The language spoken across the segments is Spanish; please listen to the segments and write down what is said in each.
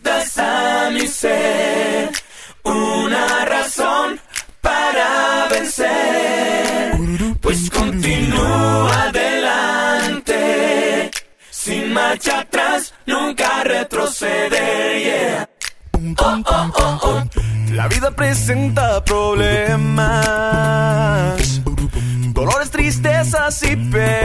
das a mi ser una razón para vencer, pues continúo adelante, sin marcha atrás, nunca retroceder, yeah. Oh, oh, oh, oh. La vida presenta problemas, dolores, tristezas y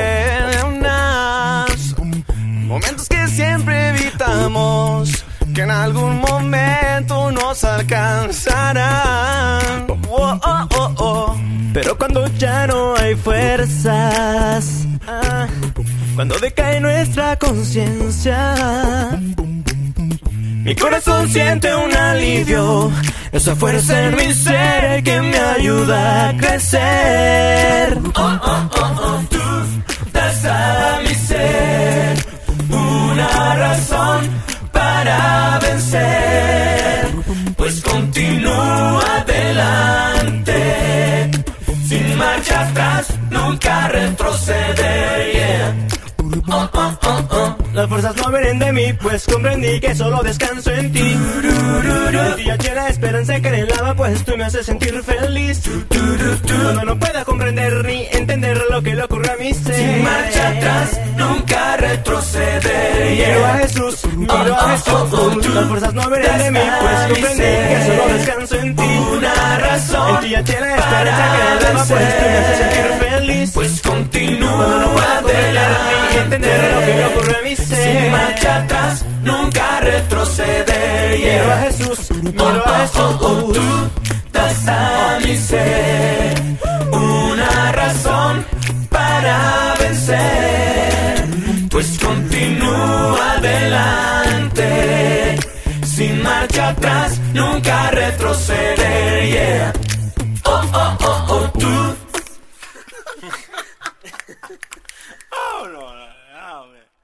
penas, momentos que siempre evitamos, que en algún momento nos alcanzarán. Oh, oh, oh, oh. Pero cuando ya no hay fuerzas, cuando decae nuestra conciencia, mi corazón siente un alivio, esa fuerza en mi ser que me ayuda a crecer. Oh, oh, oh, oh. Tú das a mi ser una razón para vencer, pues continúo adelante, sin marcha atrás, nunca retroceder, yeah. Oh, oh, oh, oh. Las fuerzas no vienen de mí, pues comprendí que solo descanso en ti. En ti hallé la esperanza que anhelaba, pues tú me haces sentir feliz. Cuando no pueda comprender ni entender lo que le ocurre a mi ser, sin marcha atrás, nunca retroceder, yeah. Miro a Jesús, miro a Jesús. Las fuerzas no vienen de mí, pues comprendí que solo descanso en ti. Una razón en ti hallé la esperanza que anhelaba, pues tú me haces sentir feliz. Pues continúo cuando no pueda adelante, ni entender lo que le ocurre a mi ser, sin marcha atrás, nunca retroceder, yeah. Miro a Jesús, miro a Jesús. Tú das a mi ser una razón para vencer, pues continúo adelante, sin marcha atrás, nunca retroceder, yeah. Oh, oh, oh, oh, tú. Oh, no, man.